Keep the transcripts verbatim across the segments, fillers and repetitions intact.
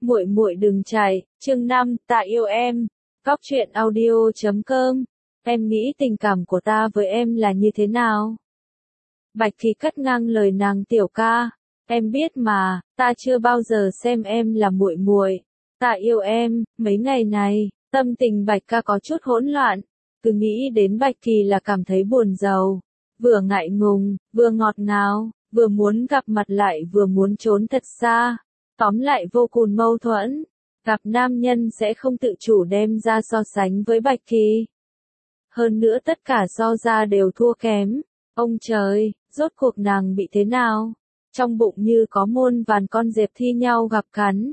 Muội muội đừng chạy, chương năm, ta yêu em. Góc truyện audio chấm com. Em nghĩ tình cảm của ta với em là như thế nào? Bạch Kỳ cắt ngang lời nàng, tiểu ca, em biết mà, ta chưa bao giờ xem em là muội muội. Ta yêu em. Mấy ngày này, tâm tình Bạch ca có chút hỗn loạn, cứ nghĩ đến Bạch Kỳ là cảm thấy buồn rầu, vừa ngại ngùng, vừa ngọt ngào, vừa muốn gặp mặt lại vừa muốn trốn thật xa. Tóm lại vô cùng mâu thuẫn, gặp nam nhân sẽ không tự chủ đem ra so sánh với Bạch Kỳ. Hơn nữa tất cả so ra đều thua kém. Ông trời, rốt cuộc nàng bị thế nào? Trong bụng như có muôn vàn con dẹp thi nhau gặp cắn.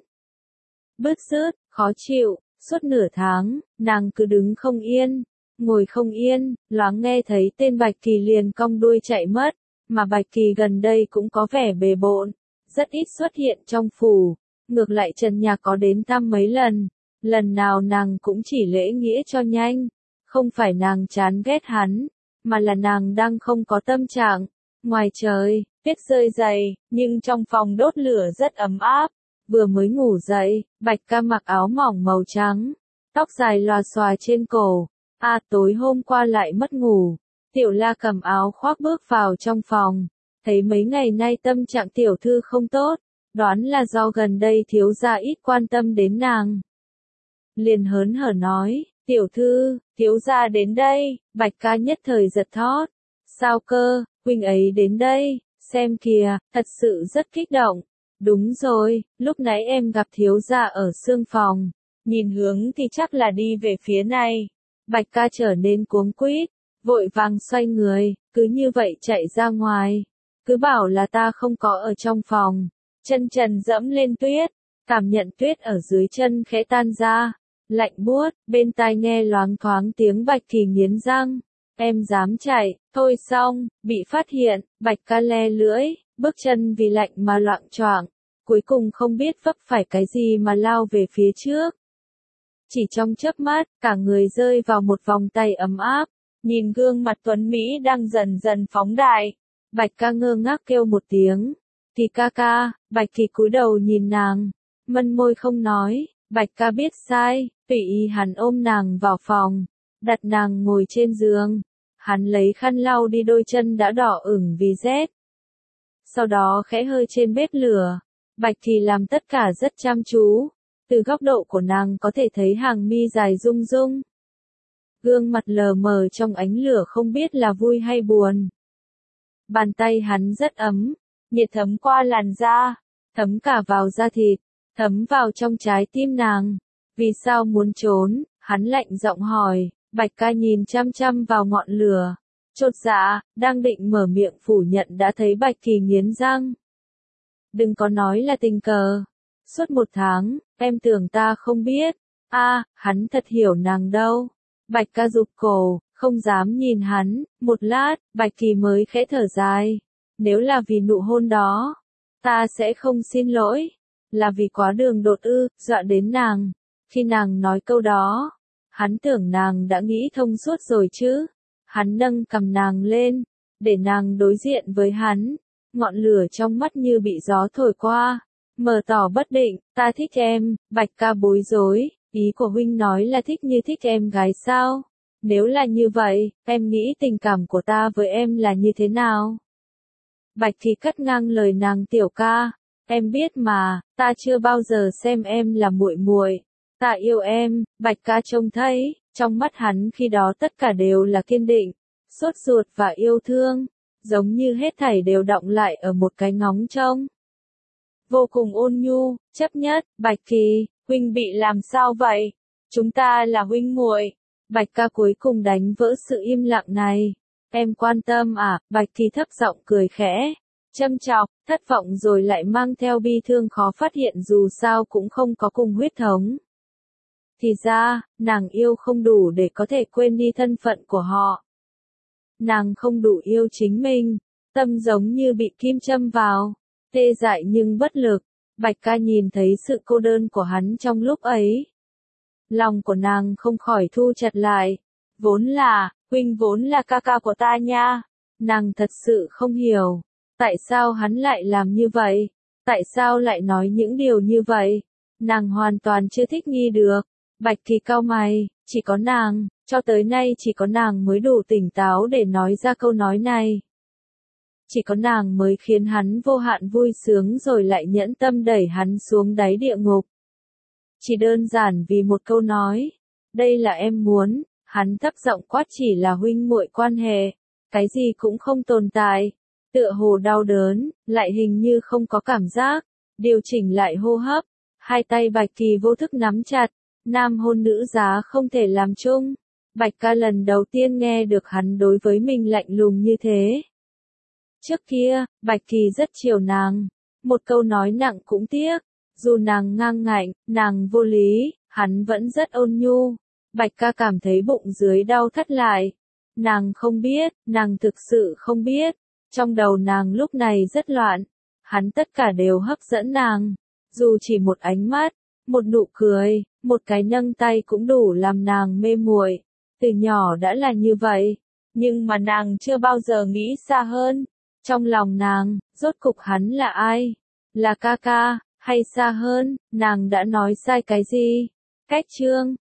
Bứt rứt, khó chịu, suốt nửa tháng, nàng cứ đứng không yên, ngồi không yên, loáng nghe thấy tên Bạch Kỳ liền cong đuôi chạy mất, mà Bạch Kỳ gần đây cũng có vẻ bề bộn, rất ít xuất hiện trong phủ, ngược lại Trần Nhạc có đến thăm mấy lần, lần nào nàng cũng chỉ lễ nghĩa cho nhanh, không phải nàng chán ghét hắn, mà là nàng đang không có tâm trạng. Ngoài trời, tuyết rơi dày, nhưng trong phòng đốt lửa rất ấm áp. Vừa mới ngủ dậy, Bạch ca mặc áo mỏng màu trắng, tóc dài lòa xòa trên cổ. À, tối hôm qua lại mất ngủ. Tiểu La cầm áo khoác bước vào trong phòng, thấy mấy ngày nay tâm trạng tiểu thư không tốt, đoán là do gần đây thiếu gia ít quan tâm đến nàng. Liền hớn hở nói, tiểu thư, thiếu gia đến đây. Bạch ca nhất thời giật thót. Sao cơ, huynh ấy đến đây, xem kìa, thật sự rất kích động. Đúng rồi, lúc nãy em gặp thiếu gia ở xương phòng, nhìn hướng thì chắc là đi về phía này. Bạch ca trở nên cuống quýt, vội vàng xoay người, cứ như vậy chạy ra ngoài. Cứ bảo là ta không có ở trong phòng. Chân trần dẫm lên tuyết, cảm nhận tuyết ở dưới chân khẽ tan ra, lạnh buốt, bên tai nghe loáng thoáng tiếng Bạch Kỳ nghiến răng. Em dám chạy, thôi xong, bị phát hiện, Bạch ca le lưỡi, bước chân vì lạnh mà loạng choạng, cuối cùng không biết vấp phải cái gì mà lao về phía trước. Chỉ trong chớp mắt, cả người rơi vào một vòng tay ấm áp, nhìn gương mặt tuấn Mỹ đang dần dần phóng đại. Bạch ca ngơ ngác kêu một tiếng, Kỳ ca ca. Bạch Kỳ cúi đầu nhìn nàng, mân môi không nói. Bạch ca biết sai, tùy ý hắn ôm nàng vào phòng, đặt nàng ngồi trên giường. Hắn lấy khăn lau đi đôi chân đã đỏ ửng vì rét. Sau đó khẽ hơi trên bếp lửa. Bạch Kỳ làm tất cả rất chăm chú. Từ góc độ của nàng có thể thấy hàng mi dài rung rung. Gương mặt lờ mờ trong ánh lửa không biết là vui hay buồn. Bàn tay hắn rất ấm, nhiệt thấm qua làn da, thấm cả vào da thịt, thấm vào trong trái tim nàng. Vì sao muốn trốn? Hắn lạnh giọng hỏi. Bạch ca nhìn chăm chăm vào ngọn lửa, chột dạ, đang định mở miệng phủ nhận đã thấy Bạch Kỳ nghiến răng. Đừng có nói là tình cờ. Suốt một tháng, em tưởng ta không biết. A, à, hắn thật hiểu nàng đâu. Bạch ca rụt cổ, không dám nhìn hắn. Một lát, Bạch Kỳ mới khẽ thở dài. Nếu là vì nụ hôn đó, ta sẽ không xin lỗi. Là vì quá đường đột ư, dọa đến nàng. Khi nàng nói câu đó, hắn tưởng nàng đã nghĩ thông suốt rồi chứ. Hắn nâng cầm nàng lên, để nàng đối diện với hắn. Ngọn lửa trong mắt như bị gió thổi qua, mờ tỏ bất định. Ta thích em. Bạch ca bối rối, ý của huynh nói là thích như thích em gái sao? Nếu là như vậy, em nghĩ tình cảm của ta với em là như thế nào? Bạch Kỳ cắt ngang lời nàng, tiểu ca, em biết mà, ta chưa bao giờ xem em là muội muội. Ta yêu em. Bạch ca trông thấy, trong mắt hắn khi đó tất cả đều là kiên định, sốt ruột và yêu thương, giống như hết thảy đều đọng lại ở một cái ngóng trông. Vô cùng ôn nhu, chấp nhất. Bạch Kỳ, huynh bị làm sao vậy? Chúng ta là huynh muội. Bạch ca cuối cùng đánh vỡ sự im lặng này. Em quan tâm à? Bạch Kỳ thấp giọng cười khẽ, châm chọc, thất vọng rồi lại mang theo bi thương khó phát hiện dù sao cũng không có cùng huyết thống. Thì ra, nàng yêu không đủ để có thể quên đi thân phận của họ. Nàng không đủ yêu chính mình, tâm giống như bị kim châm vào, tê dại nhưng bất lực. Bạch ca nhìn thấy sự cô đơn của hắn trong lúc ấy. Lòng của nàng không khỏi thu chặt lại. Vốn là, huynh vốn là ca ca của ta nha. Nàng thật sự không hiểu, tại sao hắn lại làm như vậy, tại sao lại nói những điều như vậy. Nàng hoàn toàn chưa thích nghi được. Bạch Kỳ cau mày, chỉ có nàng, cho tới nay chỉ có nàng mới đủ tỉnh táo để nói ra câu nói này. Chỉ có nàng mới khiến hắn vô hạn vui sướng rồi lại nhẫn tâm đẩy hắn xuống đáy địa ngục. Chỉ đơn giản vì một câu nói, đây là em muốn, hắn thấp giọng quát, chỉ là huynh muội quan hệ, cái gì cũng không tồn tại. Tựa hồ đau đớn, lại hình như không có cảm giác, điều chỉnh lại hô hấp, hai tay Bạch Kỳ vô thức nắm chặt, nam hôn nữ giá không thể làm chung. Bạch ca lần đầu tiên nghe được hắn đối với mình lạnh lùng như thế. Trước kia, Bạch Kỳ rất chiều nàng, một câu nói nặng cũng tiếc, dù nàng ngang ngạnh, nàng vô lý, hắn vẫn rất ôn nhu. Bạch ca cảm thấy bụng dưới đau thắt lại. Nàng không biết, nàng thực sự không biết. Trong đầu nàng lúc này rất loạn. Hắn tất cả đều hấp dẫn nàng. Dù chỉ một ánh mắt, một nụ cười, một cái nâng tay cũng đủ làm nàng mê muội. Từ nhỏ đã là như vậy. Nhưng mà nàng chưa bao giờ nghĩ xa hơn. Trong lòng nàng, rốt cục hắn là ai? Là ca ca, hay xa hơn, nàng đã nói sai cái gì? Cách chương